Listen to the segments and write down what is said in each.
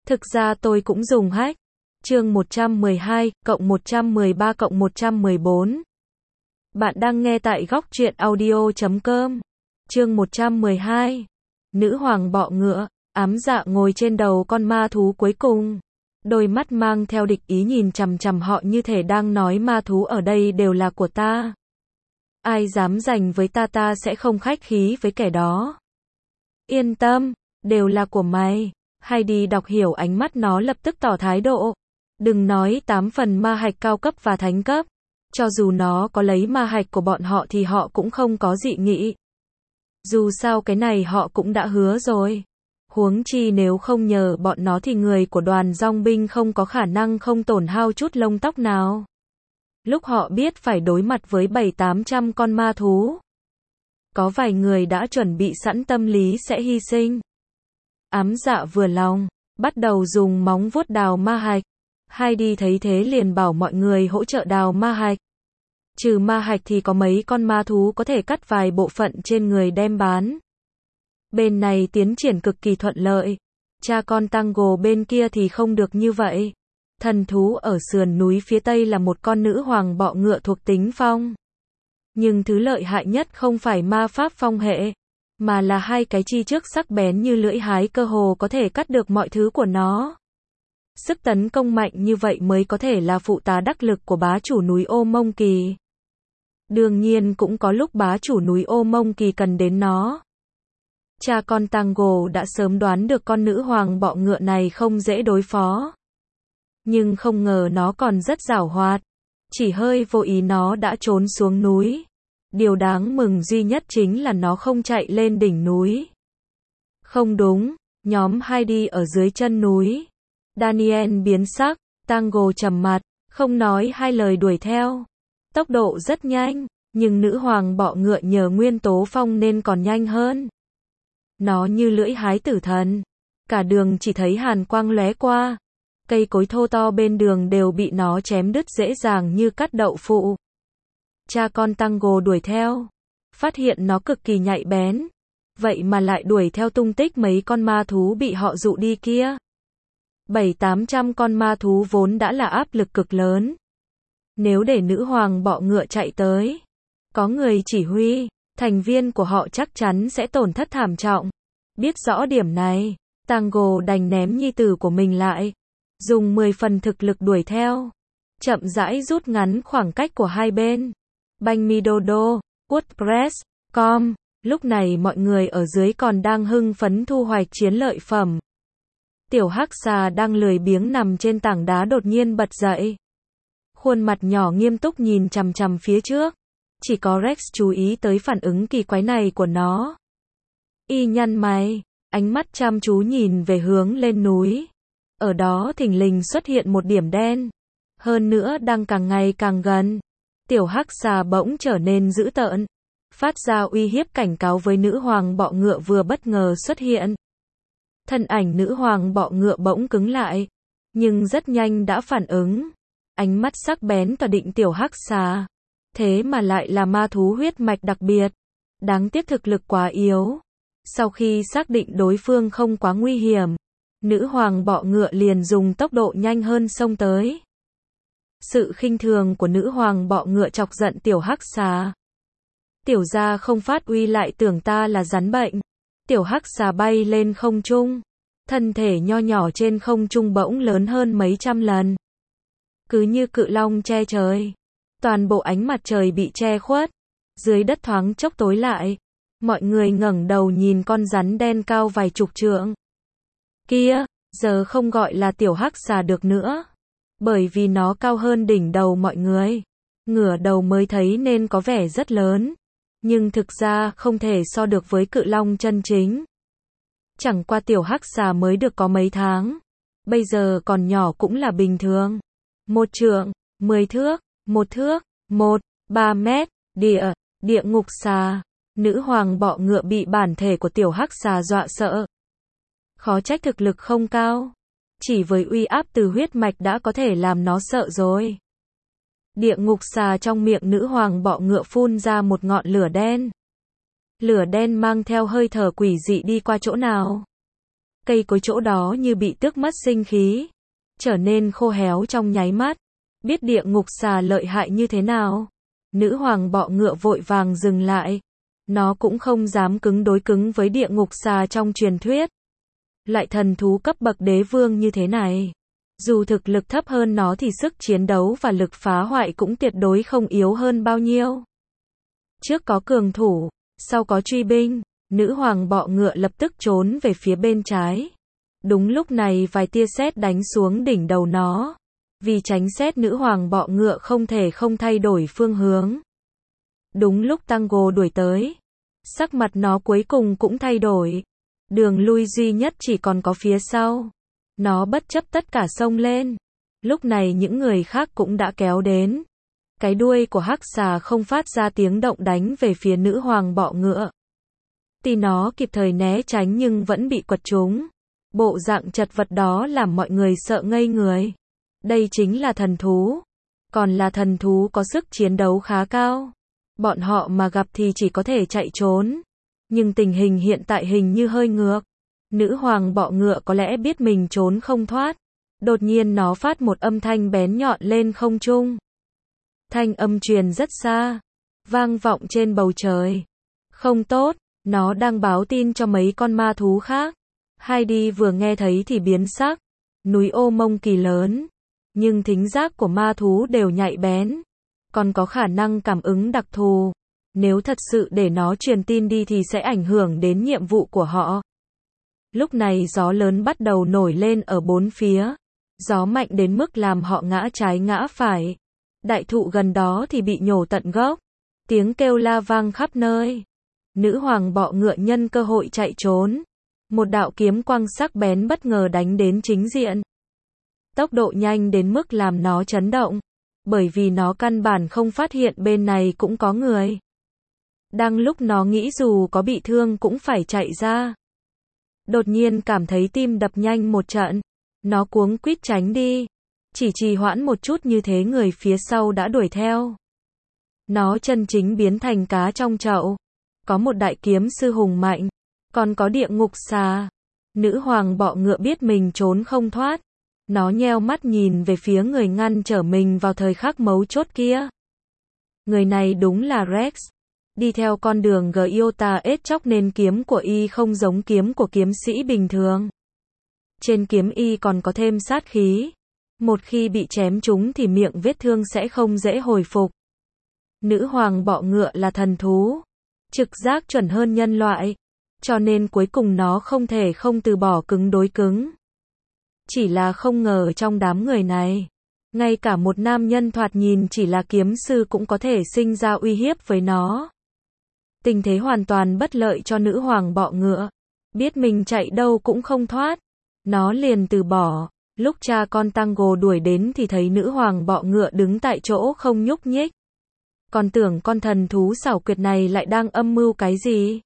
Thực ra tôi cũng dùng hack. Chương 112, cộng 113 cộng 114. Bạn đang nghe tại góc truyện audio.com. Chương 112. Nữ hoàng bọ ngựa, ám dạ ngồi trên đầu con ma thú cuối cùng. Đôi mắt mang theo địch ý nhìn chằm chằm họ như thể đang nói ma thú ở đây đều là của ta. Ai dám giành với ta sẽ không khách khí với kẻ đó. Yên tâm, đều là của mày. Heidi đọc hiểu ánh mắt nó lập tức tỏ thái độ. Đừng nói 8 phần ma hạch cao cấp và thánh cấp. Cho dù nó có lấy ma hạch của bọn họ thì họ cũng không có dị nghị. Dù sao cái này họ cũng đã hứa rồi. Huống chi nếu không nhờ bọn nó thì người của đoàn dong binh không có khả năng không tổn hao chút lông tóc nào. Lúc họ biết phải đối mặt với 700-800 con ma thú, có vài người đã chuẩn bị sẵn tâm lý sẽ hy sinh. Ám dạ vừa lòng, bắt đầu dùng móng vuốt đào ma hạch. Heidi thấy thế liền bảo mọi người hỗ trợ đào ma hạch. Trừ ma hạch thì có mấy con ma thú có thể cắt vài bộ phận trên người đem bán. Bên này tiến triển cực kỳ thuận lợi. Cha con Tango bên kia thì không được như vậy. Thần thú ở sườn núi phía tây là một con nữ hoàng bọ ngựa thuộc tính phong. Nhưng thứ lợi hại nhất không phải ma pháp phong hệ, mà là hai cái chi trước sắc bén như lưỡi hái cơ hồ có thể cắt được mọi thứ của nó. Sức tấn công mạnh như vậy mới có thể là phụ tá đắc lực của bá chủ núi Ô Mông Kỳ. Đương nhiên cũng có lúc bá chủ núi Ô Mông Kỳ cần đến nó. Cha con Tango đã sớm đoán được con nữ hoàng bọ ngựa này không dễ đối phó. Nhưng không ngờ nó còn rất giảo hoạt. Chỉ hơi vô ý nó đã trốn xuống núi. Điều đáng mừng duy nhất chính là nó không chạy lên đỉnh núi. Không đúng, nhóm Heidi ở dưới chân núi. Daniel biến sắc, Tango trầm mặt, không nói hai lời đuổi theo. Tốc độ rất nhanh, nhưng nữ hoàng bọ ngựa nhờ nguyên tố phong nên còn nhanh hơn. Nó như lưỡi hái tử thần. Cả đường chỉ thấy hàn quang lóe qua. Cây cối thô to bên đường đều bị nó chém đứt dễ dàng như cắt đậu phụ. Cha con Tango đuổi theo. Phát hiện nó cực kỳ nhạy bén. Vậy mà lại đuổi theo tung tích mấy con ma thú bị họ dụ đi kia. 700-800 con ma thú vốn đã là áp lực cực lớn. Nếu để nữ hoàng bọ ngựa chạy tới, có người chỉ huy, thành viên của họ chắc chắn sẽ tổn thất thảm trọng. Biết rõ điểm này, Tango đành ném nhi tử của mình lại, dùng 10 phần thực lực đuổi theo, chậm rãi rút ngắn khoảng cách của hai bên. Banh mi dodo, WordPress.com. Lúc này mọi người ở dưới còn đang hưng phấn thu hoạch chiến lợi phẩm. Tiểu hắc xà đang lười biếng nằm trên tảng đá đột nhiên bật dậy. Khuôn mặt nhỏ nghiêm túc nhìn chằm chằm phía trước. Chỉ có Rex chú ý tới phản ứng kỳ quái này của nó. Y nhăn mày, ánh mắt chăm chú nhìn về hướng lên núi. Ở đó thình lình xuất hiện một điểm đen. Hơn nữa đang càng ngày càng gần. Tiểu hắc xà bỗng trở nên dữ tợn. Phát ra uy hiếp cảnh cáo với nữ hoàng bọ ngựa vừa bất ngờ xuất hiện. Thân ảnh nữ hoàng bọ ngựa bỗng cứng lại. Nhưng rất nhanh đã phản ứng. Ánh mắt sắc bén tỏa định tiểu hắc xà. Thế mà lại là ma thú huyết mạch đặc biệt. Đáng tiếc thực lực quá yếu. Sau khi xác định đối phương không quá nguy hiểm, nữ hoàng bọ ngựa liền dùng tốc độ nhanh hơn xông tới. Sự khinh thường của nữ hoàng bọ ngựa chọc giận tiểu hắc xà. Tiểu gia không phát uy lại tưởng ta là rắn bệnh. Tiểu hắc xà bay lên không trung. Thân thể nho nhỏ trên không trung bỗng lớn hơn mấy trăm lần. Cứ như cự long che trời. Toàn bộ ánh mặt trời bị che khuất. Dưới đất thoáng chốc tối lại. Mọi người ngẩng đầu nhìn con rắn đen cao vài chục trượng. Kia, giờ không gọi là tiểu hắc xà được nữa. Bởi vì nó cao hơn đỉnh đầu mọi người. Ngửa đầu mới thấy nên có vẻ rất lớn. Nhưng thực ra không thể so được với cự long chân chính. Chẳng qua tiểu hắc xà mới được có mấy tháng. Bây giờ còn nhỏ cũng là bình thường. 1 trượng, 10 thước, 1 thước, 3 mét, địa ngục xà. Nữ hoàng bọ ngựa bị bản thể của tiểu hắc xà dọa sợ. Khó trách thực lực không cao. Chỉ với uy áp từ huyết mạch đã có thể làm nó sợ rồi. Địa ngục xà trong miệng nữ hoàng bọ ngựa phun ra một ngọn lửa đen. Lửa đen mang theo hơi thở quỷ dị đi qua chỗ nào. Cây cối chỗ đó như bị tước mất sinh khí, trở nên khô héo trong nháy mắt. Biết địa ngục xà lợi hại như thế nào, nữ hoàng bọ ngựa vội vàng dừng lại. Nó cũng không dám đối cứng với địa ngục xà trong truyền thuyết. Lại thần thú cấp bậc đế vương như thế này, dù thực lực thấp hơn nó thì sức chiến đấu và lực phá hoại cũng tuyệt đối không yếu hơn bao nhiêu. Trước có cường thủ, sau có truy binh, nữ hoàng bọ ngựa lập tức trốn về phía bên trái. Đúng lúc này vài tia sét đánh xuống đỉnh đầu nó. Vì tránh sét, nữ hoàng bọ ngựa không thể không thay đổi phương hướng. Đúng lúc Tango đuổi tới, sắc mặt nó cuối cùng cũng thay đổi. Đường lui duy nhất chỉ còn có phía sau. Nó bất chấp tất cả xông lên. Lúc này những người khác cũng đã kéo đến. Cái đuôi của hắc xà không phát ra tiếng động đánh về phía nữ hoàng bọ ngựa. Tuy nó kịp thời né tránh nhưng vẫn bị quật trúng. Bộ dạng chật vật đó làm mọi người sợ ngây người. Đây chính là thần thú. Còn là thần thú có sức chiến đấu khá cao. Bọn họ mà gặp thì chỉ có thể chạy trốn. Nhưng tình hình hiện tại hình như hơi ngược. Nữ hoàng bọ ngựa có lẽ biết mình trốn không thoát. Đột nhiên nó phát một âm thanh bén nhọn lên không trung. Thanh âm truyền rất xa, vang vọng trên bầu trời. Không tốt, nó đang báo tin cho mấy con ma thú khác. Heidi vừa nghe thấy thì biến sắc. Núi ô mông kỳ lớn, nhưng thính giác của ma thú đều nhạy bén, còn có khả năng cảm ứng đặc thù. Nếu thật sự để nó truyền tin đi thì sẽ ảnh hưởng đến nhiệm vụ của họ. Lúc này gió lớn bắt đầu nổi lên ở bốn phía. Gió mạnh đến mức làm họ ngã trái ngã phải. Đại thụ gần đó thì bị nhổ tận gốc. Tiếng kêu la vang khắp nơi. Nữ hoàng bọ ngựa nhân cơ hội chạy trốn. Một đạo kiếm quang sắc bén bất ngờ đánh đến chính diện. Tốc độ nhanh đến mức làm nó chấn động. Bởi vì nó căn bản không phát hiện bên này cũng có người. Đang lúc nó nghĩ dù có bị thương cũng phải chạy ra. Đột nhiên cảm thấy tim đập nhanh một trận. Nó cuống quýt tránh đi. Chỉ trì hoãn một chút như thế người phía sau đã đuổi theo. Nó chân chính biến thành cá trong chậu. Có một đại kiếm sư hùng mạnh. Còn có địa ngục xà. Nữ hoàng bọ ngựa biết mình trốn không thoát. Nó nheo mắt nhìn về phía người ngăn trở mình vào thời khắc mấu chốt kia. Người này đúng là Rex. Đi theo con đường Giota ết chóc nên kiếm của y không giống kiếm của kiếm sĩ bình thường. Trên kiếm y còn có thêm sát khí. Một khi bị chém trúng thì miệng vết thương sẽ không dễ hồi phục. Nữ hoàng bọ ngựa là thần thú. Trực giác chuẩn hơn nhân loại. Cho nên cuối cùng nó không thể không từ bỏ cứng đối cứng. Chỉ là không ngờ trong đám người này, ngay cả một nam nhân thoạt nhìn chỉ là kiếm sư cũng có thể sinh ra uy hiếp với nó. Tình thế hoàn toàn bất lợi cho nữ hoàng bọ ngựa. Biết mình chạy đâu cũng không thoát. Nó liền từ bỏ. Lúc cha con Tango đuổi đến thì thấy nữ hoàng bọ ngựa đứng tại chỗ không nhúc nhích. Còn tưởng con thần thú xảo quyệt này lại đang âm mưu cái gì.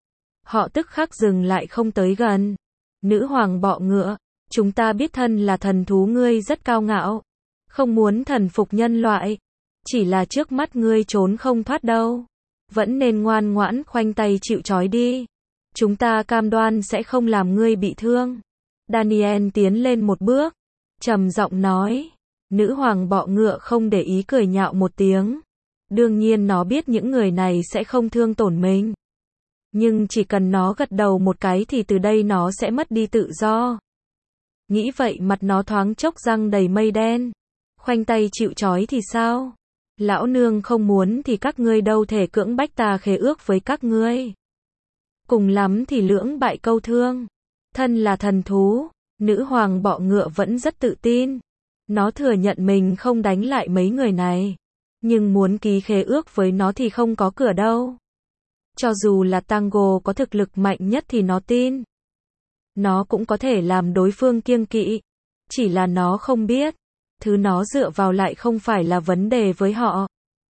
Họ tức khắc dừng lại không tới gần. Nữ hoàng bọ ngựa, chúng ta biết thân là thần thú ngươi rất cao ngạo. Không muốn thần phục nhân loại. Chỉ là trước mắt ngươi trốn không thoát đâu. Vẫn nên ngoan ngoãn khoanh tay chịu trói đi. Chúng ta cam đoan sẽ không làm ngươi bị thương. Daniel tiến lên một bước. Trầm giọng nói. Nữ hoàng bọ ngựa không để ý cười nhạo một tiếng. Đương nhiên nó biết những người này sẽ không thương tổn mình. Nhưng chỉ cần nó gật đầu một cái thì từ đây nó sẽ mất đi tự do. Nghĩ vậy mặt nó thoáng chốc răng đầy mây đen. Khoanh tay chịu trói thì sao? Lão nương không muốn thì các ngươi đâu thể cưỡng bách ta khế ước với các ngươi. Cùng lắm thì lưỡng bại câu thương. Thân là thần thú, nữ hoàng bọ ngựa vẫn rất tự tin. Nó thừa nhận mình không đánh lại mấy người này. Nhưng muốn ký khế ước với nó thì không có cửa đâu. Cho dù là Tango có thực lực mạnh nhất thì nó tin. Nó cũng có thể làm đối phương kiêng kỵ. Chỉ là nó không biết. Thứ nó dựa vào lại không phải là vấn đề với họ.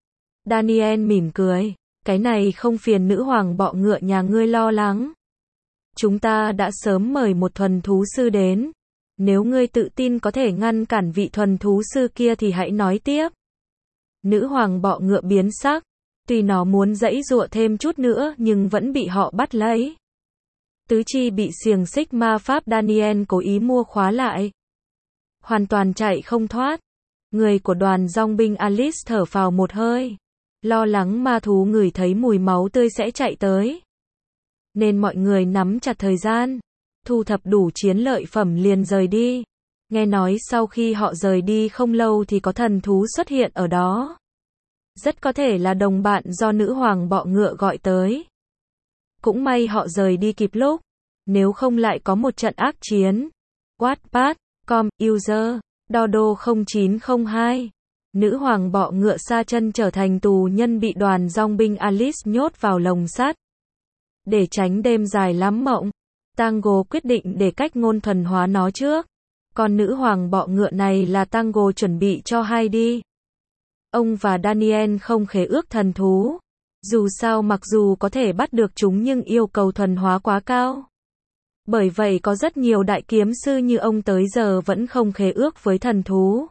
Daniel mỉm cười. Cái này không phiền nữ hoàng bọ ngựa nhà ngươi lo lắng. Chúng ta đã sớm mời một thuần thú sư đến. Nếu ngươi tự tin có thể ngăn cản vị thuần thú sư kia thì hãy nói tiếp. Nữ hoàng bọ ngựa biến sắc. Tuy nó muốn giãy giụa thêm chút nữa nhưng vẫn bị họ bắt lấy. Tứ chi bị xiềng xích ma pháp Daniel cố ý mua khóa lại. Hoàn toàn chạy không thoát. Người của đoàn dòng binh Alice thở phào một hơi. Lo lắng ma thú ngửi thấy mùi máu tươi sẽ chạy tới. Nên mọi người nắm chặt thời gian. Thu thập đủ chiến lợi phẩm liền rời đi. Nghe nói sau khi họ rời đi không lâu thì có thần thú xuất hiện ở đó. Rất có thể là đồng bạn do nữ hoàng bọ ngựa gọi tới. Cũng may họ rời đi kịp lúc. Nếu không lại có một trận ác chiến. Wattpad, com, user, Dodo 0902. Nữ hoàng bọ ngựa sa chân trở thành tù nhân bị đoàn dòng binh Alice nhốt vào lồng sắt. Để tránh đêm dài lắm mộng, Tango quyết định để cách ngôn thuần hóa nó trước. Còn nữ hoàng bọ ngựa này là Tango chuẩn bị cho Heidi. Ông và Daniel không khế ước thần thú. Dù sao mặc dù có thể bắt được chúng nhưng yêu cầu thuần hóa quá cao. Bởi vậy có rất nhiều đại kiếm sư như ông tới giờ vẫn không khế ước với thần thú.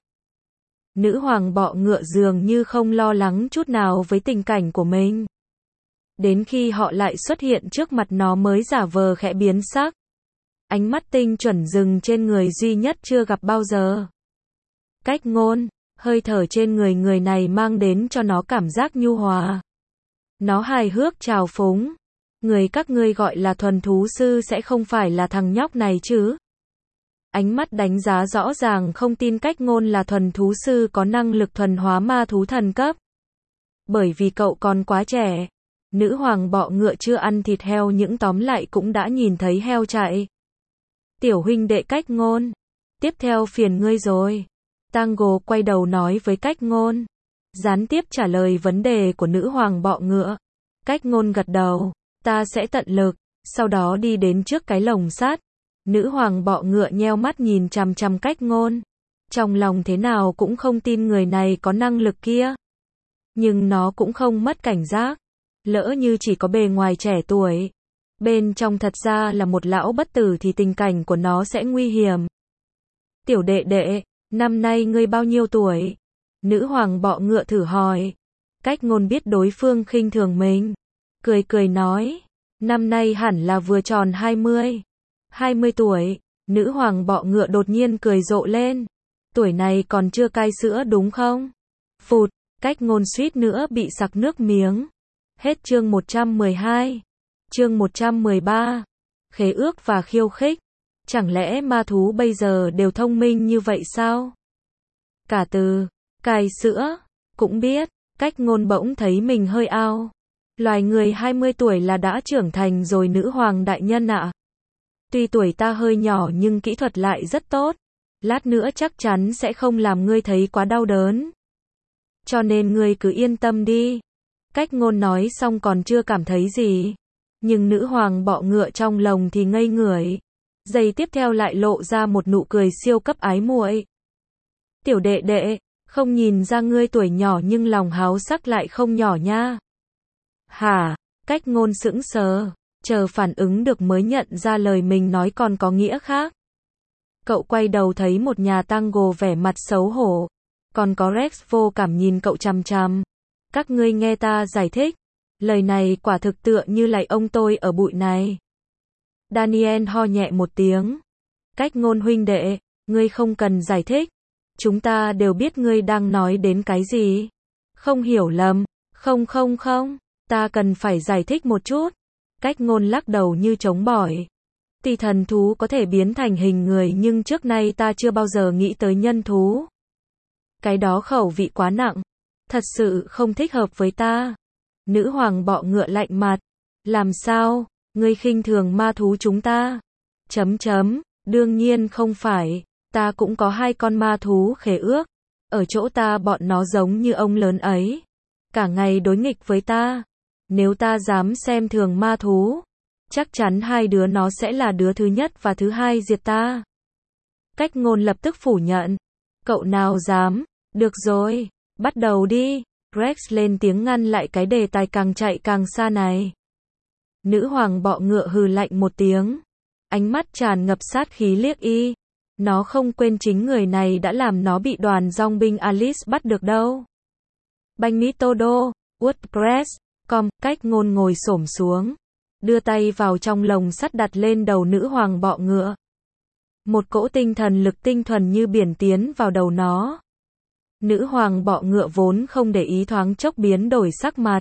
Nữ hoàng bọ ngựa dường như không lo lắng chút nào với tình cảnh của mình. Đến khi họ lại xuất hiện trước mặt nó mới giả vờ khẽ biến sắc. Ánh mắt tinh chuẩn dừng trên người duy nhất chưa gặp bao giờ. Cách ngôn, hơi thở trên người này mang đến cho nó cảm giác nhu hòa. Nó hài hước trào phúng. Người các ngươi gọi là thuần thú sư sẽ không phải là thằng nhóc này chứ? Ánh mắt đánh giá rõ ràng không tin cách ngôn là thuần thú sư có năng lực thuần hóa ma thú thần cấp. Bởi vì cậu còn quá trẻ. Nữ hoàng bọ ngựa chưa ăn thịt heo nhưng tóm lại cũng đã nhìn thấy heo chạy. Tiểu huynh đệ cách ngôn. Tiếp theo phiền ngươi rồi. Tango quay đầu nói với cách ngôn. Gián tiếp trả lời vấn đề của nữ hoàng bọ ngựa. Cách ngôn gật đầu. Ta sẽ tận lực. Sau đó đi đến trước cái lồng sắt. Nữ hoàng bọ ngựa nheo mắt nhìn chằm chằm cách ngôn. Trong lòng thế nào cũng không tin người này có năng lực kia. Nhưng nó cũng không mất cảnh giác. Lỡ như chỉ có bề ngoài trẻ tuổi. Bên trong thật ra là một lão bất tử thì tình cảnh của nó sẽ nguy hiểm. Tiểu đệ đệ, năm nay ngươi bao nhiêu tuổi? Nữ hoàng bọ ngựa thử hỏi. Cách ngôn biết đối phương khinh thường mình. Cười cười nói. Năm nay hẳn là vừa tròn 20. 20 tuổi. Nữ hoàng bọ ngựa đột nhiên cười rộ lên. Tuổi này còn chưa cai sữa đúng không? Phụt, cách ngôn suýt nữa bị sặc nước miếng. Hết chương 112. Chương 113. Khế ước và khiêu khích. Chẳng lẽ ma thú bây giờ đều thông minh như vậy sao? Cả từ cai sữa cũng biết. Cách ngôn bỗng thấy mình hơi ao. Loài người 20 tuổi là đã trưởng thành rồi nữ hoàng đại nhân ạ. Tuy tuổi ta hơi nhỏ nhưng kỹ thuật lại rất tốt. Lát nữa chắc chắn sẽ không làm ngươi thấy quá đau đớn. Cho nên ngươi cứ yên tâm đi. Cách ngôn nói xong còn chưa cảm thấy gì. Nhưng nữ hoàng bọ ngựa trong lồng thì ngây người. Giây tiếp theo lại lộ ra một nụ cười siêu cấp ái muội. Tiểu đệ đệ, không nhìn ra ngươi tuổi nhỏ nhưng lòng háo sắc lại không nhỏ nha. Hả? Cách ngôn sững sờ. Chờ phản ứng được mới nhận ra lời mình nói còn có nghĩa khác. Cậu quay đầu thấy một nhà Tango vẻ mặt xấu hổ. Còn có Rex vô cảm nhìn cậu chằm chằm. Các ngươi nghe ta giải thích. Lời này quả thực tựa như lạy ông tôi ở bụi này. Daniel ho nhẹ một tiếng. Cách ngôn huynh đệ, ngươi không cần giải thích. Chúng ta đều biết ngươi đang nói đến cái gì. Không hiểu lầm. Không, ta cần phải giải thích một chút. Cách ngôn lắc đầu như chống bỏi. Tuy thần thú có thể biến thành hình người nhưng trước nay ta chưa bao giờ nghĩ tới nhân thú. Cái đó khẩu vị quá nặng. Thật sự không thích hợp với ta. Nữ hoàng bọ ngựa lạnh mặt. Làm sao? Ngươi khinh thường ma thú chúng ta? Đương nhiên không phải. Ta cũng có 2 con ma thú khế ước. Ở chỗ ta bọn nó giống như ông lớn ấy. Cả ngày đối nghịch với ta. Nếu ta dám xem thường ma thú, chắc chắn 2 đứa nó sẽ là đứa thứ nhất và thứ hai diệt ta. Cách ngôn lập tức phủ nhận. Cậu nào dám? Được rồi, bắt đầu đi. Rex lên tiếng ngăn lại cái đề tài càng chạy càng xa này. Nữ hoàng bọ ngựa hừ lạnh một tiếng. Ánh mắt tràn ngập sát khí liếc y. Nó không quên chính người này đã làm nó bị đoàn dòng binh Alice bắt được đâu. Banh Mitodo, WordPress. Cách ngôn ngồi xổm xuống. đưa tay vào trong lồng sắt đặt lên đầu nữ hoàng bọ ngựa. Một cỗ tinh thần lực tinh thuần như biển tiến vào đầu nó. Nữ hoàng bọ ngựa vốn không để ý thoáng chốc biến đổi sắc mặt,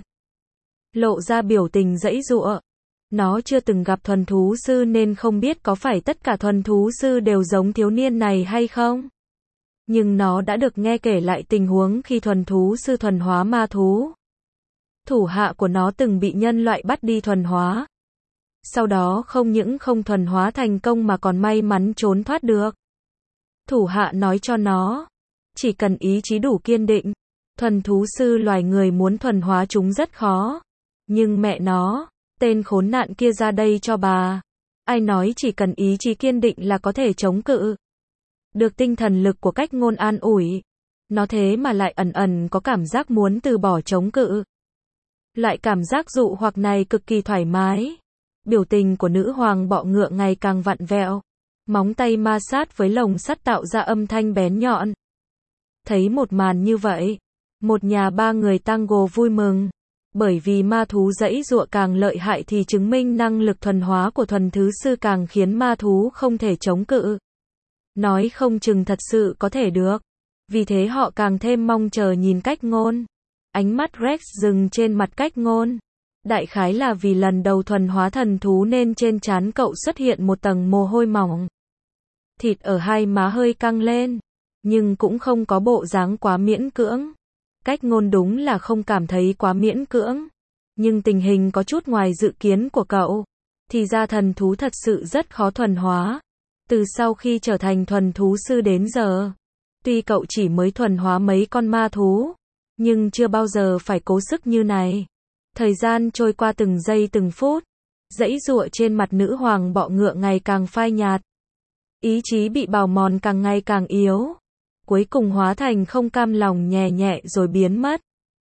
lộ ra biểu tình giãy giụa. Nó chưa từng gặp thuần thú sư nên không biết có phải tất cả thuần thú sư đều giống thiếu niên này hay không. Nhưng nó đã được nghe kể lại tình huống khi thuần thú sư thuần hóa ma thú. Thủ hạ của nó từng bị nhân loại bắt đi thuần hóa. Sau đó không những không thuần hóa thành công mà còn may mắn trốn thoát được. Thủ hạ nói cho nó, chỉ cần ý chí đủ kiên định, thuần thú sư loài người muốn thuần hóa chúng rất khó. Nhưng mẹ nó, tên khốn nạn kia ra đây cho bà. Ai nói chỉ cần ý chí kiên định là có thể chống cự. Được tinh thần lực của cách ngôn an ủi, nó thế mà lại ẩn ẩn có cảm giác muốn từ bỏ chống cự. Loại cảm giác dụ hoặc này cực kỳ thoải mái. Biểu tình của nữ hoàng bọ ngựa ngày càng vặn vẹo. Móng tay ma sát với lồng sắt tạo ra âm thanh bén nhọn. Thấy một màn như vậy, một nhà ba người tango vui mừng. Bởi vì ma thú giãy giụa càng lợi hại thì chứng minh năng lực thuần hóa của thuần thứ sư càng khiến ma thú không thể chống cự. Nói không chừng thật sự có thể được. Vì thế họ càng thêm mong chờ nhìn cách ngôn. Ánh mắt Rex dừng trên mặt cách ngôn. Đại khái là vì lần đầu thuần hóa thần thú nên trên trán cậu xuất hiện một tầng mồ hôi mỏng. Thịt ở hai má hơi căng lên, nhưng cũng không có bộ dáng quá miễn cưỡng. Cách ngôn đúng là không cảm thấy quá miễn cưỡng. Nhưng tình hình có chút ngoài dự kiến của cậu. Thì ra thần thú thật sự rất khó thuần hóa. Từ sau khi trở thành thuần thú sư đến giờ, tuy cậu chỉ mới thuần hóa mấy con ma thú, nhưng chưa bao giờ phải cố sức như này. Thời gian trôi qua từng giây từng phút, giãy giụa trên mặt nữ hoàng bọ ngựa ngày càng phai nhạt. Ý chí bị bào mòn càng ngày càng yếu. Cuối cùng hóa thành không cam lòng nhẹ nhẹ rồi biến mất.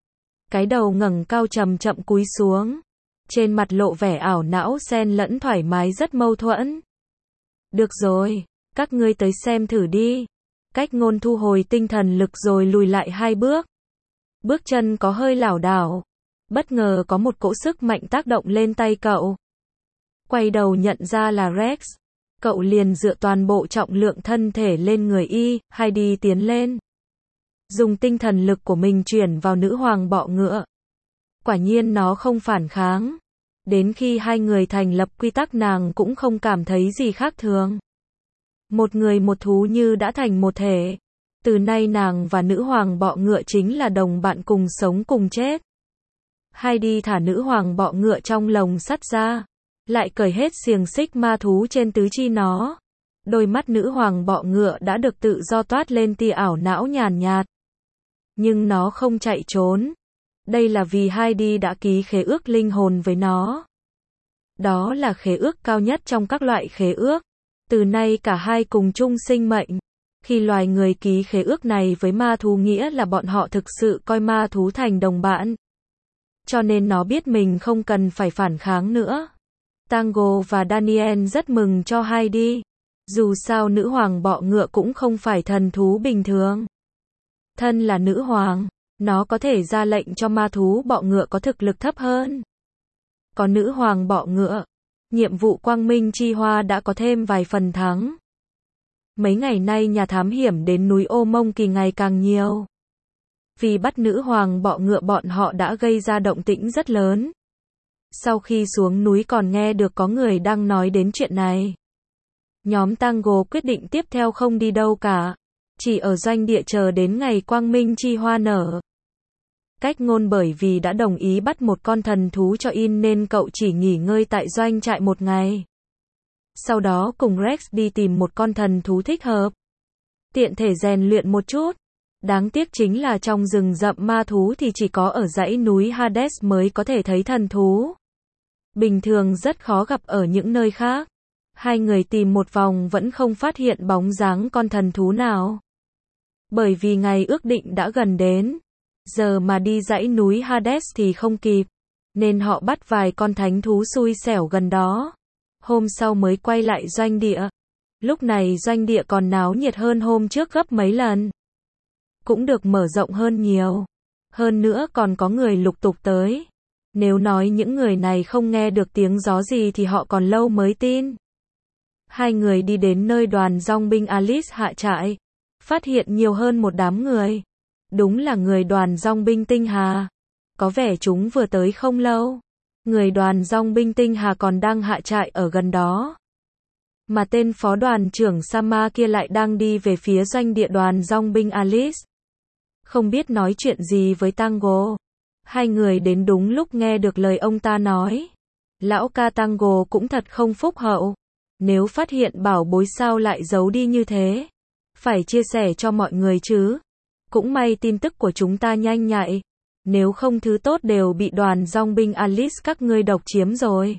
Cái đầu ngẩng cao chậm chậm cúi xuống. Trên mặt lộ vẻ ảo não xen lẫn thoải mái rất mâu thuẫn. Được rồi, các ngươi tới xem thử đi. Cách ngôn thu hồi tinh thần lực rồi lùi lại 2 bước. Bước chân có hơi lảo đảo. Bất ngờ có một cỗ sức mạnh tác động lên tay cậu. Quay đầu nhận ra là Rex. Cậu liền dựa toàn bộ trọng lượng thân thể lên người Heidi tiến lên. Dùng tinh thần lực của mình chuyển vào nữ hoàng bọ ngựa. Quả nhiên nó không phản kháng. Đến khi hai người thành lập quy tắc nàng cũng không cảm thấy gì khác thường. Một người một thú như đã thành một thể. Từ nay nàng và nữ hoàng bọ ngựa chính là đồng bạn cùng sống cùng chết. Heidi thả nữ hoàng bọ ngựa trong lồng sắt ra. Lại cởi hết xiềng xích ma thú trên tứ chi nó. Đôi mắt nữ hoàng bọ ngựa đã được tự do toát lên tia ảo não nhàn nhạt. Nhưng nó không chạy trốn. Đây là vì Heidi đã ký khế ước linh hồn với nó. Đó là khế ước cao nhất trong các loại khế ước. Từ nay cả hai cùng chung sinh mệnh. Khi loài người ký khế ước này với ma thú nghĩa là bọn họ thực sự coi ma thú thành đồng bạn. Cho nên nó biết mình không cần phải phản kháng nữa. Tango và Daniel rất mừng cho Heidi. Dù sao nữ hoàng bọ ngựa cũng không phải thần thú bình thường. Thân là nữ hoàng, nó có thể ra lệnh cho ma thú bọ ngựa có thực lực thấp hơn. Có nữ hoàng bọ ngựa, nhiệm vụ quang minh chi hoa đã có thêm vài phần thắng. Mấy ngày nay nhà thám hiểm đến núi Ô Mông Kỳ ngày càng nhiều. Vì bắt nữ hoàng bọ ngựa bọn họ đã gây ra động tĩnh rất lớn. Sau khi xuống núi còn nghe được có người đang nói đến chuyện này. Nhóm Tango quyết định tiếp theo không đi đâu cả. Chỉ ở doanh địa chờ đến ngày quang minh chi hoa nở. Cách ngôn bởi vì đã đồng ý bắt một con thần thú cho nên cậu chỉ nghỉ ngơi tại doanh trại một ngày. Sau đó cùng Rex đi tìm một con thần thú thích hợp. Tiện thể rèn luyện một chút. Đáng tiếc chính là trong rừng rậm ma thú thì chỉ có ở dãy núi Hades mới có thể thấy thần thú. Bình thường rất khó gặp ở những nơi khác. Hai người tìm một vòng vẫn không phát hiện bóng dáng con thần thú nào. Bởi vì ngày ước định đã gần đến. Giờ mà đi dãy núi Hades thì không kịp. Nên họ bắt vài con thánh thú xui xẻo gần đó. Hôm sau mới quay lại doanh địa. Lúc này doanh địa còn náo nhiệt hơn hôm trước gấp mấy lần. Cũng được mở rộng hơn nhiều. Hơn nữa còn có người lục tục tới. Nếu nói những người này không nghe được tiếng gió gì thì họ còn lâu mới tin. Hai người đi đến nơi đoàn dong binh Alice hạ trại, phát hiện nhiều hơn một đám người. Đúng là người đoàn dong binh Tinh Hà. Có vẻ chúng vừa tới không lâu. Người đoàn dong binh Tinh Hà còn đang hạ trại ở gần đó. Mà tên phó đoàn trưởng Sama kia lại đang đi về phía doanh địa đoàn dong binh Alice. Không biết nói chuyện gì với Tango. Hai người đến đúng lúc nghe được lời ông ta nói. Lão ca Tango cũng thật không phúc hậu. Nếu phát hiện bảo bối sao lại giấu đi như thế. Phải chia sẻ cho mọi người chứ. Cũng may tin tức của chúng ta nhanh nhạy. Nếu không thứ tốt đều bị đoàn dong binh Alice các ngươi độc chiếm rồi.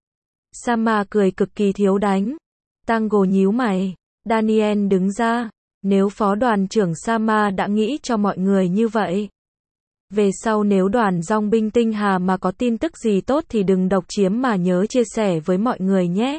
Sama cười cực kỳ thiếu đánh. Tango nhíu mày. Daniel đứng ra. Nếu phó đoàn trưởng Sama đã nghĩ cho mọi người như vậy. Về sau nếu đoàn dong binh Tinh Hà mà có tin tức gì tốt thì đừng độc chiếm mà nhớ chia sẻ với mọi người nhé.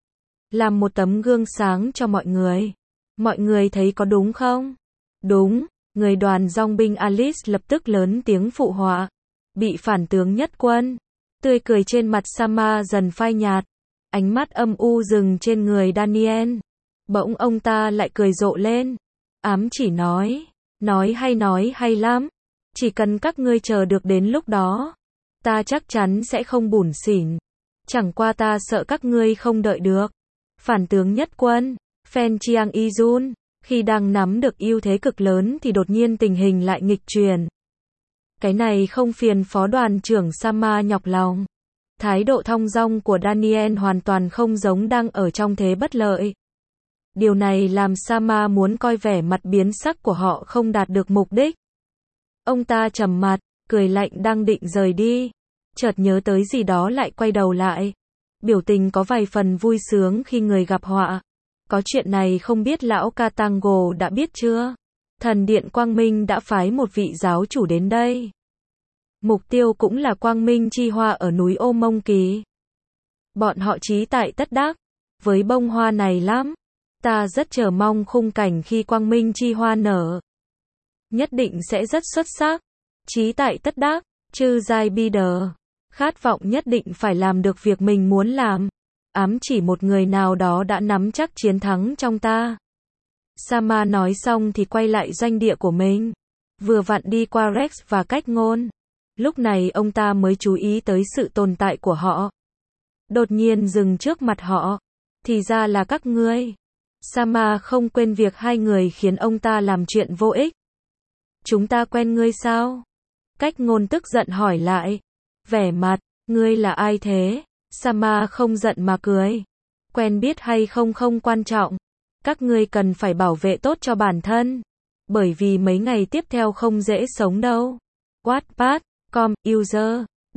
Làm một tấm gương sáng cho mọi người. Mọi người thấy có đúng không? Đúng. Người đoàn dong binh Alice lập tức lớn tiếng phụ họa. Bị phản tướng nhất quân. Tươi cười trên mặt Sama dần phai nhạt. Ánh mắt âm u dừng trên người Daniel. Bỗng ông ta lại cười rộ lên. Ám chỉ nói. Nói hay lắm. Chỉ cần các ngươi chờ được đến lúc đó. Ta chắc chắn sẽ không bủn xỉn. Chẳng qua ta sợ các ngươi không đợi được. Phản tướng nhất quân. Phen Chiang Y-jun. Khi đang nắm được ưu thế cực lớn thì đột nhiên tình hình lại nghịch chuyển. Cái này không phiền phó đoàn trưởng Sama nhọc lòng. Thái độ thong dong của Daniel hoàn toàn không giống đang ở trong thế bất lợi. Điều này làm Sama muốn coi vẻ mặt biến sắc của họ không đạt được mục đích. Ông ta trầm mặt, cười lạnh đang định rời đi. Chợt nhớ tới gì đó lại quay đầu lại. Biểu tình có vài phần vui sướng khi người gặp họa. Có chuyện này không biết lão ca Tango đã biết chưa? Thần điện Quang Minh đã phái một vị giáo chủ đến đây. Mục tiêu cũng là Quang Minh chi hoa ở núi Ô Mông Kỳ. Bọn họ chí tại tất đắc. Với bông hoa này lắm. Ta rất chờ mong khung cảnh khi Quang Minh chi hoa nở. Nhất định sẽ rất xuất sắc. Chí tại tất đắc. Chư giai bi đờ. Khát vọng nhất định phải làm được việc mình muốn làm. Ám chỉ một người nào đó đã nắm chắc chiến thắng trong ta. Sama nói xong thì quay lại doanh địa của mình. Vừa vặn đi qua Rex và Cách Ngôn. Lúc này ông ta mới chú ý tới sự tồn tại của họ. Đột nhiên dừng trước mặt họ. Thì ra là các ngươi. Sama không quên việc hai người khiến ông ta làm chuyện vô ích. Chúng ta quen ngươi sao? Cách Ngôn tức giận hỏi lại. Vẻ mặt, ngươi là ai thế? Sama không giận mà cười. Quen biết hay không không quan trọng. Các ngươi cần phải bảo vệ tốt cho bản thân. Bởi vì mấy ngày tiếp theo không dễ sống đâu. Wattpad.com, user,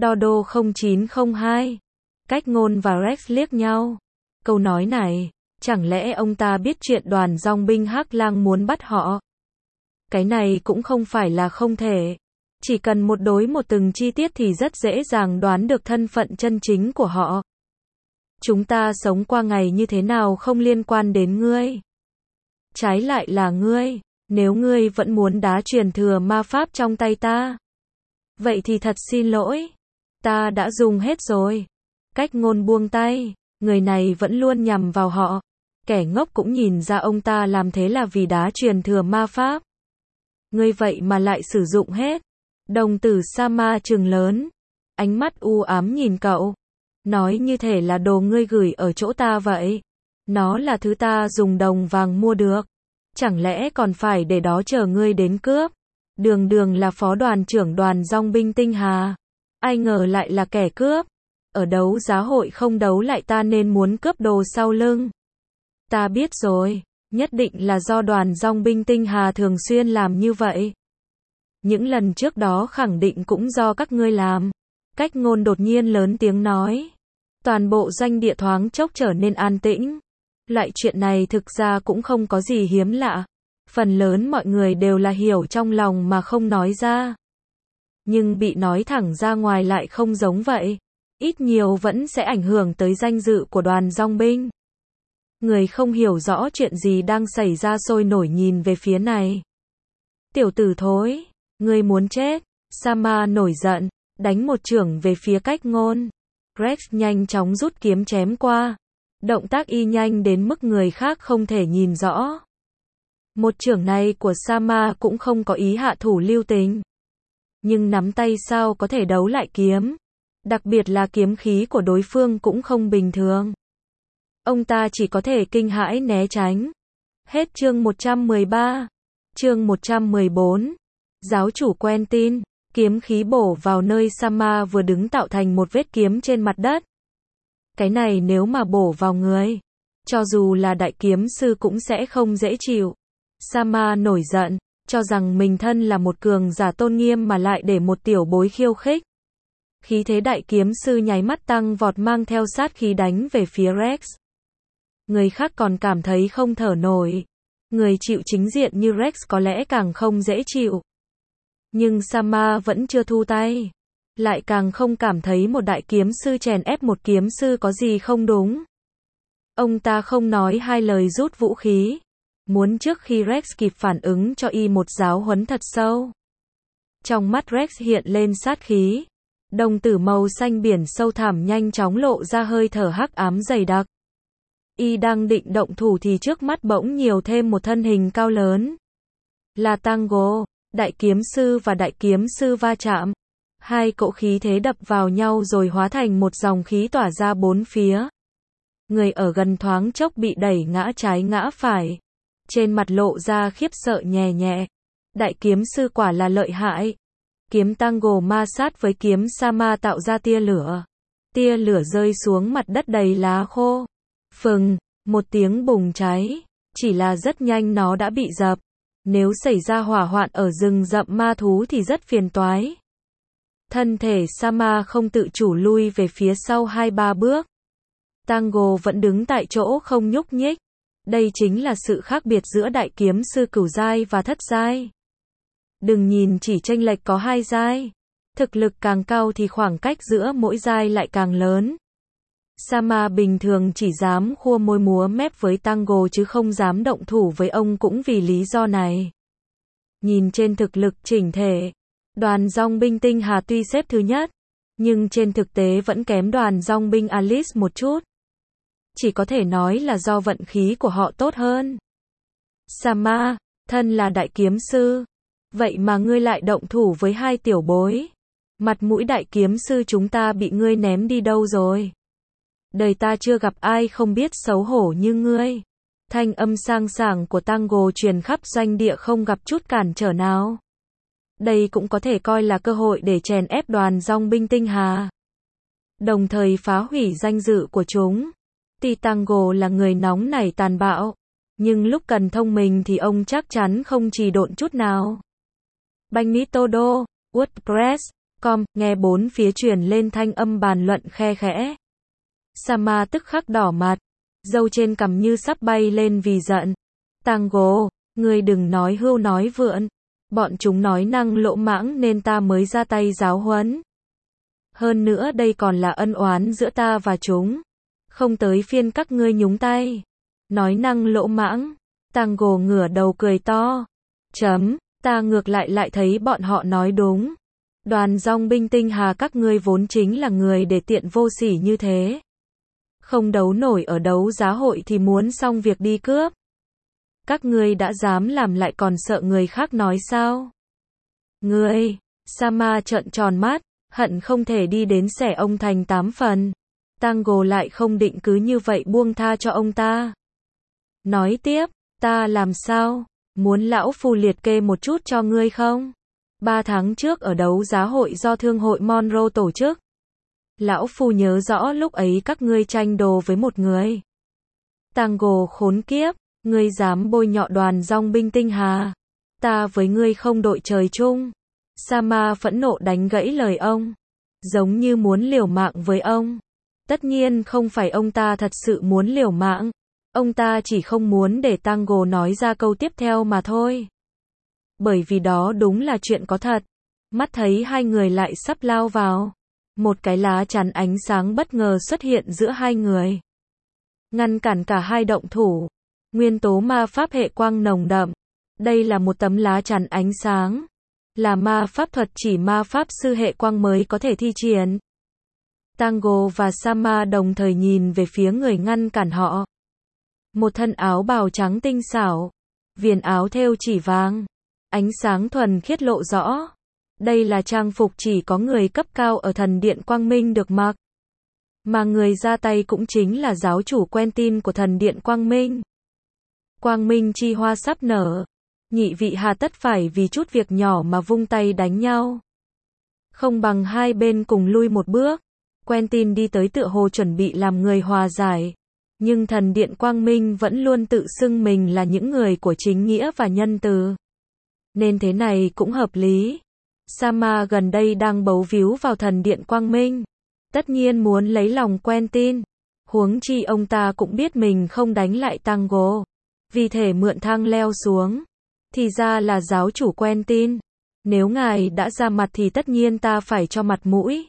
Dodo0902. Cách Ngôn và Rex liếc nhau. Câu nói này, chẳng lẽ ông ta biết chuyện đoàn dong binh Hắc Lang muốn bắt họ? Cái này cũng không phải là không thể. Chỉ cần một đối một từng chi tiết thì rất dễ dàng đoán được thân phận chân chính của họ. Chúng ta sống qua ngày như thế nào không liên quan đến ngươi. Trái lại là ngươi. Nếu ngươi vẫn muốn đá truyền thừa ma pháp trong tay ta. Vậy thì thật xin lỗi. Ta đã dùng hết rồi. Cách Ngôn buông tay. Người này vẫn luôn nhằm vào họ. Kẻ ngốc cũng nhìn ra ông ta làm thế là vì đá truyền thừa ma pháp. Ngươi vậy mà lại sử dụng hết. Đồng tử Sama trừng lớn. Ánh mắt u ám nhìn cậu. Nói như thể là đồ ngươi gửi ở chỗ ta vậy. Nó là thứ ta dùng đồng vàng mua được. Chẳng lẽ còn phải để đó chờ ngươi đến cướp? Đường đường là phó đoàn trưởng đoàn dong binh Tinh Hà. Ai ngờ lại là kẻ cướp. Ở đấu giá hội không đấu lại ta nên muốn cướp đồ sau lưng. Ta biết rồi. Nhất định là do đoàn dong binh Tinh Hà thường xuyên làm như vậy. Những lần trước đó khẳng định cũng do các ngươi làm. Cách Ngôn đột nhiên lớn tiếng nói. Toàn bộ doanh địa thoáng chốc trở nên an tĩnh. Loại chuyện này thực ra cũng không có gì hiếm lạ. Phần lớn mọi người đều là hiểu trong lòng mà không nói ra. Nhưng bị nói thẳng ra ngoài lại không giống vậy. Ít nhiều vẫn sẽ ảnh hưởng tới danh dự của đoàn dong binh. Người không hiểu rõ chuyện gì đang xảy ra sôi nổi nhìn về phía này. Tiểu tử thối, ngươi muốn chết. Sama nổi giận. đánh một chưởng về phía Cách Ngôn. Rex nhanh chóng rút kiếm chém qua. Động tác y nhanh đến mức người khác không thể nhìn rõ. Một chưởng này của Sama cũng không có ý hạ thủ lưu tình. Nhưng nắm tay sao có thể đấu lại kiếm. Đặc biệt là kiếm khí của đối phương cũng không bình thường. Ông ta chỉ có thể kinh hãi né tránh. Hết chương 113. Chương 114. Giáo chủ Quentin. Kiếm khí bổ vào nơi Sama vừa đứng tạo thành một vết kiếm trên mặt đất. Cái này nếu mà bổ vào người, cho dù là đại kiếm sư cũng sẽ không dễ chịu. Sama nổi giận, cho rằng mình thân là một cường giả tôn nghiêm mà lại để một tiểu bối khiêu khích. Khí thế đại kiếm sư nháy mắt tăng vọt mang theo sát khí đánh về phía Rex. Người khác còn cảm thấy không thở nổi. Người chịu chính diện như Rex có lẽ càng không dễ chịu. Nhưng Sama vẫn chưa thu tay. Lại càng không cảm thấy một đại kiếm sư chèn ép một kiếm sư có gì không đúng. Ông ta không nói hai lời rút vũ khí. Muốn trước khi Rex kịp phản ứng cho y một giáo huấn thật sâu. Trong mắt Rex hiện lên sát khí. Đồng tử màu xanh biển sâu thẳm nhanh chóng lộ ra hơi thở hắc ám dày đặc. Y đang định động thủ thì trước mắt bỗng nhiều thêm một thân hình cao lớn. Là Tango, đại kiếm sư và đại kiếm sư va chạm. Hai cỗ khí thế đập vào nhau rồi hóa thành một dòng khí tỏa ra bốn phía. Người ở gần thoáng chốc bị đẩy ngã trái ngã phải. Trên mặt lộ ra khiếp sợ nhẹ nhẹ. Đại kiếm sư quả là lợi hại. Kiếm Tango ma sát với kiếm Sama tạo ra tia lửa. Tia lửa rơi xuống mặt đất đầy lá khô. Phừng, một tiếng bùng cháy. Chỉ là rất nhanh nó đã bị dập. Nếu xảy ra hỏa hoạn ở rừng rậm ma thú thì rất phiền toái. Thân thể Sama không tự chủ lui về phía sau 2-3 bước. Tango vẫn đứng tại chỗ không nhúc nhích. Đây chính là sự khác biệt giữa đại kiếm sư cửu giai và thất giai. Đừng nhìn chỉ chênh lệch có 2 giai. Thực lực càng cao thì khoảng cách giữa mỗi giai lại càng lớn. Sama bình thường chỉ dám khua môi múa mép với Tango chứ không dám động thủ với ông cũng vì lý do này. Nhìn trên thực lực chỉnh thể, đoàn dòng binh Tinh Hà tuy xếp thứ nhất, nhưng trên thực tế vẫn kém đoàn dòng binh Alice một chút. Chỉ có thể nói là do vận khí của họ tốt hơn. Sama, thân là đại kiếm sư. Vậy mà ngươi lại động thủ với hai tiểu bối. Mặt mũi đại kiếm sư chúng ta bị ngươi ném đi đâu rồi? Đời ta chưa gặp ai không biết xấu hổ như ngươi. Thanh âm sang sảng của Tango truyền khắp doanh địa không gặp chút cản trở nào. Đây cũng có thể coi là cơ hội để chèn ép đoàn dòng binh Tinh Hà. Đồng thời phá hủy danh dự của chúng. Tuy Tango là người nóng nảy tàn bạo, nhưng lúc cần thông minh thì ông chắc chắn không trì độn chút nào. Bagnitodo, WordPress.com, nghe bốn phía truyền lên thanh âm bàn luận khe khẽ. Sama tức khắc đỏ mặt, râu trên cằm như sắp bay lên vì giận. Tango, ngươi đừng nói hưu nói vượn. Bọn chúng nói năng lỗ mãng nên ta mới ra tay giáo huấn. Hơn nữa đây còn là ân oán giữa ta và chúng. Không tới phiên các ngươi nhúng tay. Nói năng lỗ mãng. Tango ngửa đầu cười to. Ta ngược lại thấy bọn họ nói đúng. Đoàn dòng binh Tinh Hà các ngươi vốn chính là người để tiện vô sỉ như thế. Không đấu nổi ở đấu giá hội thì muốn xong việc đi cướp. Các ngươi đã dám làm lại còn sợ người khác nói sao? Ngươi, Sama trợn tròn mắt, hận không thể đi đến xẻ ông thành 8 phần. Tango lại không định cứ như vậy buông tha cho ông ta. Nói tiếp, ta làm sao? Muốn lão phu liệt kê một chút cho ngươi không? 3 tháng trước ở đấu giá hội do thương hội Monroe tổ chức. Lão phu nhớ rõ lúc ấy các ngươi tranh đồ với một người. Tango khốn kiếp, ngươi dám bôi nhọ đoàn dòng binh Tinh Hà. Ta với ngươi không đội trời chung. Sama phẫn nộ đánh gãy lời ông. Giống như muốn liều mạng với ông. Tất nhiên không phải ông ta thật sự muốn liều mạng. Ông ta chỉ không muốn để Tango nói ra câu tiếp theo mà thôi. Bởi vì đó đúng là chuyện có thật. Mắt thấy hai người lại sắp lao vào. Một cái lá chắn ánh sáng bất ngờ xuất hiện giữa hai người. Ngăn cản cả hai động thủ. Nguyên tố ma pháp hệ quang nồng đậm. Đây là một tấm lá chắn ánh sáng. là ma pháp thuật chỉ ma pháp sư hệ quang mới có thể thi triển. Tango và Sama đồng thời nhìn về phía người ngăn cản họ. Một thân áo bào trắng tinh xảo, viền áo thêu chỉ vàng, ánh sáng thuần khiết lộ rõ. Đây là trang phục chỉ có người cấp cao ở thần điện Quang Minh được mặc. Mà người ra tay cũng chính là giáo chủ Quentin của thần điện Quang Minh. Quang Minh chi hoa sắp nở. Nhị vị hà tất phải vì chút việc nhỏ mà vung tay đánh nhau. Không bằng hai bên cùng lui một bước. Quentin đi tới tựa hồ chuẩn bị làm người hòa giải. Nhưng thần điện Quang Minh vẫn luôn tự xưng mình là những người của chính nghĩa và nhân từ. Nên thế này cũng hợp lý. Sama gần đây đang bấu víu vào thần điện Quang Minh. Tất nhiên muốn lấy lòng Quentin. Huống chi ông ta cũng biết mình không đánh lại Tango. Vì thể mượn thang leo xuống. Thì ra là giáo chủ Quentin. Nếu ngài đã ra mặt thì tất nhiên ta phải cho mặt mũi.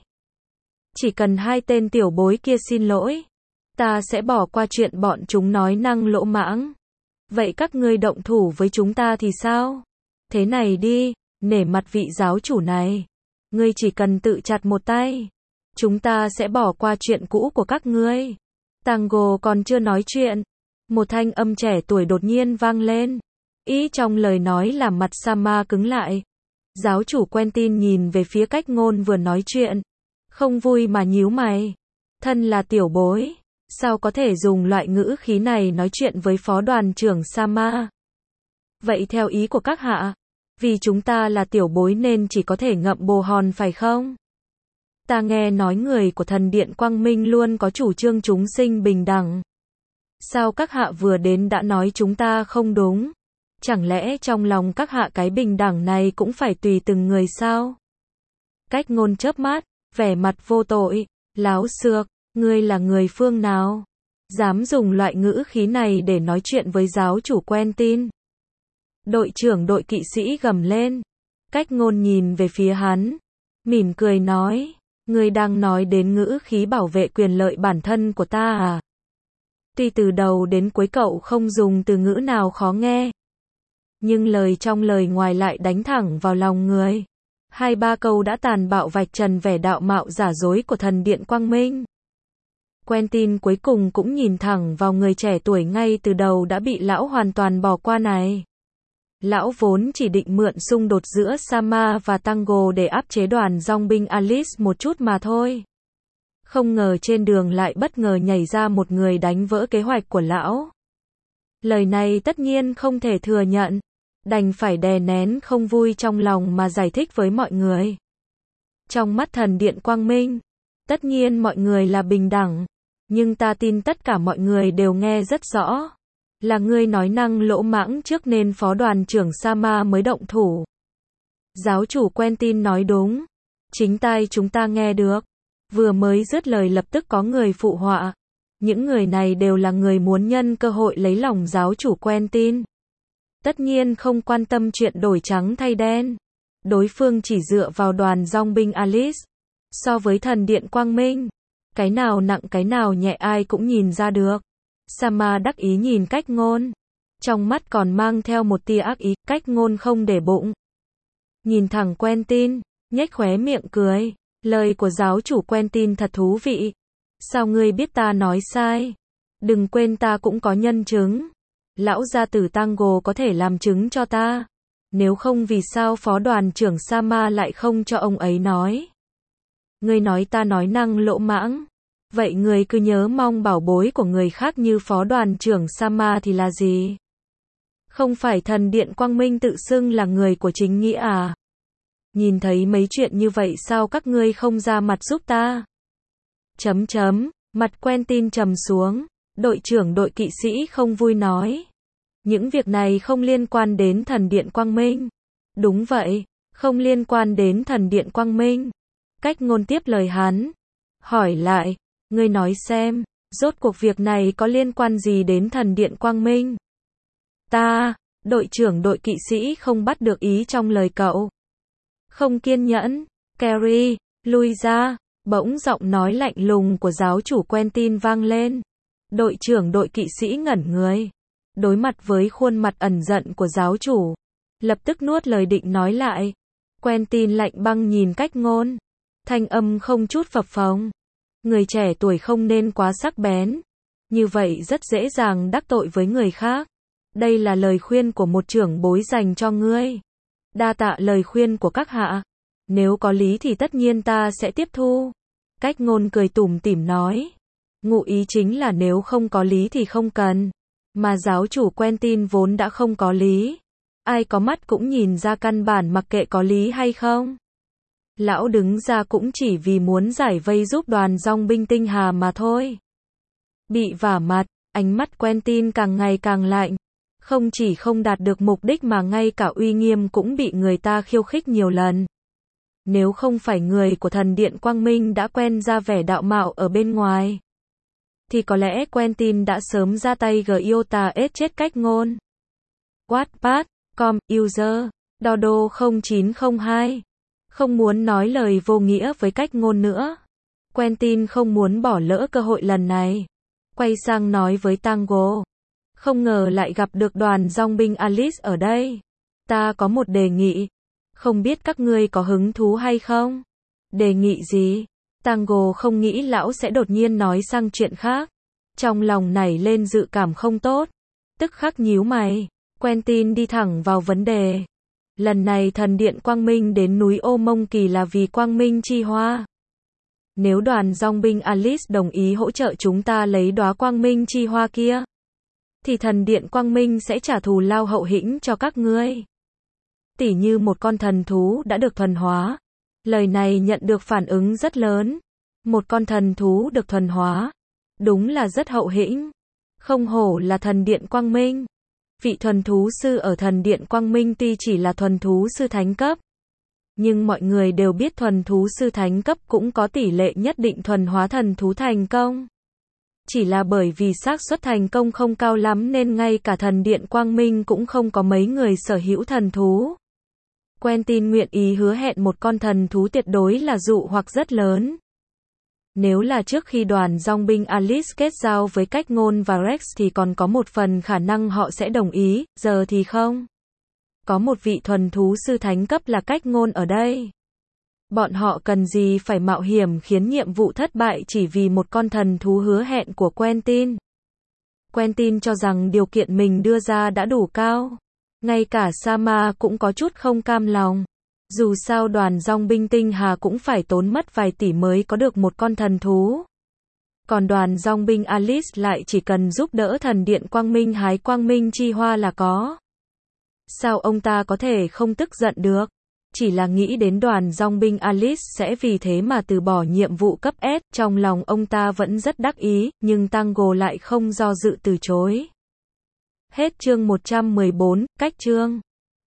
Chỉ cần hai tên tiểu bối kia xin lỗi, ta sẽ bỏ qua chuyện bọn chúng nói năng lỗ mãng. Vậy các ngươi động thủ với chúng ta thì sao? Thế này đi, nể mặt vị giáo chủ này. Ngươi chỉ cần tự chặt một tay. Chúng ta sẽ bỏ qua chuyện cũ của các ngươi. Tango còn chưa nói chuyện. Một thanh âm trẻ tuổi đột nhiên vang lên. Ý trong lời nói làm mặt Sama cứng lại. Giáo chủ Quentin nhìn về phía Cách Ngôn vừa nói chuyện. Không vui mà nhíu mày. Thân là tiểu bối. Sao có thể dùng loại ngữ khí này nói chuyện với phó đoàn trưởng Sama? Vậy theo ý của các hạ, vì chúng ta là tiểu bối nên chỉ có thể ngậm bồ hòn phải không? Ta nghe nói người của thần điện Quang Minh luôn có chủ trương chúng sinh bình đẳng. Sao các hạ vừa đến đã nói chúng ta không đúng? Chẳng lẽ trong lòng các hạ cái bình đẳng này cũng phải tùy từng người sao? Cách Ngôn chớp mắt, vẻ mặt vô tội, láo xược, ngươi là người phương nào? Dám dùng loại ngữ khí này để nói chuyện với giáo chủ Quentin? Đội trưởng đội kỵ sĩ gầm lên. Cách Ngôn nhìn về phía hắn, mỉm cười nói, ngươi đang nói đến ngữ khí bảo vệ quyền lợi bản thân của ta à? Tuy từ đầu đến cuối cậu không dùng từ ngữ nào khó nghe, nhưng lời trong lời ngoài lại đánh thẳng vào lòng người. Hai ba câu đã tàn bạo vạch trần vẻ đạo mạo giả dối của thần điện Quang Minh. Quentin cuối cùng cũng nhìn thẳng vào người trẻ tuổi ngay từ đầu đã bị lão hoàn toàn bỏ qua này. Lão vốn chỉ định mượn xung đột giữa Sama và Tango để áp chế đoàn dòng binh Alice một chút mà thôi. Không ngờ trên đường lại bất ngờ nhảy ra một người đánh vỡ kế hoạch của lão. Lời này tất nhiên không thể thừa nhận. Đành phải đè nén không vui trong lòng mà giải thích với mọi người. Trong mắt thần điện Quang Minh, tất nhiên mọi người là bình đẳng. Nhưng ta tin tất cả mọi người đều nghe rất rõ. Là ngươi nói năng lỗ mãng trước nên phó đoàn trưởng Sama mới động thủ. Giáo chủ Quentin nói đúng. Chính tai chúng ta nghe được. Vừa mới dứt lời lập tức có người phụ họa. Những người này đều là người muốn nhân cơ hội lấy lòng giáo chủ Quentin. Tất nhiên không quan tâm chuyện đổi trắng thay đen. Đối phương chỉ dựa vào đoàn dòng binh Alice. So với thần điện Quang Minh, cái nào nặng cái nào nhẹ ai cũng nhìn ra được. Sama đắc ý nhìn Cách Ngôn. Trong mắt còn mang theo một tia ác ý. Cách Ngôn không để bụng. Nhìn thẳng Quentin, nhếch khóe miệng cười. Lời của giáo chủ Quentin thật thú vị. Sao ngươi biết ta nói sai? Đừng quên ta cũng có nhân chứng. Lão gia tử Tango có thể làm chứng cho ta. Nếu không vì sao phó đoàn trưởng Sama lại không cho ông ấy nói? Ngươi nói ta nói năng lỗ mãng. Vậy ngươi cứ nhớ mong bảo bối của người khác như phó đoàn trưởng Sama thì là gì? Không phải thần điện Quang Minh tự xưng là người của chính nghĩa à? Nhìn thấy mấy chuyện như vậy sao các ngươi không ra mặt giúp ta? Mặt Quentin trầm xuống. Đội trưởng đội kỵ sĩ không vui nói. Những việc này không liên quan đến thần điện Quang Minh. Đúng vậy, không liên quan đến thần điện Quang Minh. Cách Ngôn tiếp lời hắn. Hỏi lại, ngươi nói xem, rốt cuộc việc này có liên quan gì đến thần điện Quang Minh? Đội trưởng đội kỵ sĩ không bắt được ý trong lời cậu. Không kiên nhẫn, Carrie, lui ra, bỗng giọng nói lạnh lùng của giáo chủ Quentin vang lên. Đội trưởng đội kỵ sĩ ngẩn người. Đối mặt với khuôn mặt ẩn giận của giáo chủ. Lập tức nuốt lời định nói lại. Quentin lạnh băng nhìn Cách Ngôn. Thanh âm không chút phập phồng. Người trẻ tuổi không nên quá sắc bén. Như vậy rất dễ dàng đắc tội với người khác. Đây là lời khuyên của một trưởng bối dành cho ngươi. Đa tạ lời khuyên của các hạ. Nếu có lý thì tất nhiên ta sẽ tiếp thu. Cách Ngôn cười tủm tỉm nói. Ngụ ý chính là nếu không có lý thì không cần. Mà giáo chủ Quentin vốn đã không có lý. Ai có mắt cũng nhìn ra căn bản mặc kệ có lý hay không. Lão đứng ra cũng chỉ vì muốn giải vây giúp đoàn dòng binh tinh hà mà thôi. Bị vả mặt, ánh mắt Quentin càng ngày càng lạnh. Không chỉ không đạt được mục đích mà ngay cả uy nghiêm cũng bị người ta khiêu khích nhiều lần. Nếu không phải người của thần điện Quang Minh đã quen ra vẻ đạo mạo ở bên ngoài, thì có lẽ Quentin đã sớm ra tay giota ết chết Cách Ngôn. Wattpad, com, user, Dodo 0902. Không muốn nói lời vô nghĩa với Cách Ngôn nữa. Quentin không muốn bỏ lỡ cơ hội lần này. Quay sang nói với Tango. Không ngờ lại gặp được đoàn dòng binh Alice ở đây. Ta có một đề nghị. Không biết các ngươi có hứng thú hay không? Đề nghị gì? Tango không nghĩ lão sẽ đột nhiên nói sang chuyện khác. Trong lòng nảy lên dự cảm không tốt. Tức khắc nhíu mày. Quentin đi thẳng vào vấn đề. Lần này thần điện Quang Minh đến núi Ô Mông Kỳ là vì Quang Minh chi hoa. Nếu đoàn dòng binh Alice đồng ý hỗ trợ chúng ta lấy đóa Quang Minh chi hoa kia, thì thần điện Quang Minh sẽ trả thù lao hậu hĩnh cho các ngươi. Tỉ như một con thần thú đã được thuần hóa. Lời này nhận được phản ứng rất lớn. Một con thần thú được thuần hóa. Đúng là rất hậu hĩnh. Không hổ là thần điện Quang Minh. Vị thuần thú sư ở thần điện Quang Minh tuy chỉ là thuần thú sư thánh cấp, nhưng mọi người đều biết thuần thú sư thánh cấp cũng có tỷ lệ nhất định thuần hóa thần thú thành công. Chỉ là bởi vì xác suất thành công không cao lắm nên ngay cả thần điện Quang Minh cũng không có mấy người sở hữu thần thú. Quentin nguyện ý hứa hẹn một con thần thú tuyệt đối là dụ hoặc rất lớn. Nếu là trước khi đoàn dòng binh Alice kết giao với Cách Ngôn và Rex thì còn có một phần khả năng họ sẽ đồng ý, giờ thì không. Có một vị thuần thú sư thánh cấp là Cách Ngôn ở đây. Bọn họ cần gì phải mạo hiểm khiến nhiệm vụ thất bại chỉ vì một con thần thú hứa hẹn của Quentin. Quentin cho rằng điều kiện mình đưa ra đã đủ cao. Ngay cả Sama cũng có chút không cam lòng. Dù sao đoàn dòng binh tinh hà cũng phải tốn mất vài tỷ mới có được một con thần thú. Còn đoàn dòng binh Alice lại chỉ cần giúp đỡ thần điện Quang Minh hái Quang Minh chi hoa là có. Sao ông ta có thể không tức giận được? Chỉ là nghĩ đến đoàn dòng binh Alice sẽ vì thế mà từ bỏ nhiệm vụ cấp S, trong lòng ông ta vẫn rất đắc ý, nhưng Tango lại không do dự từ chối. Hết chương 114, cách chương.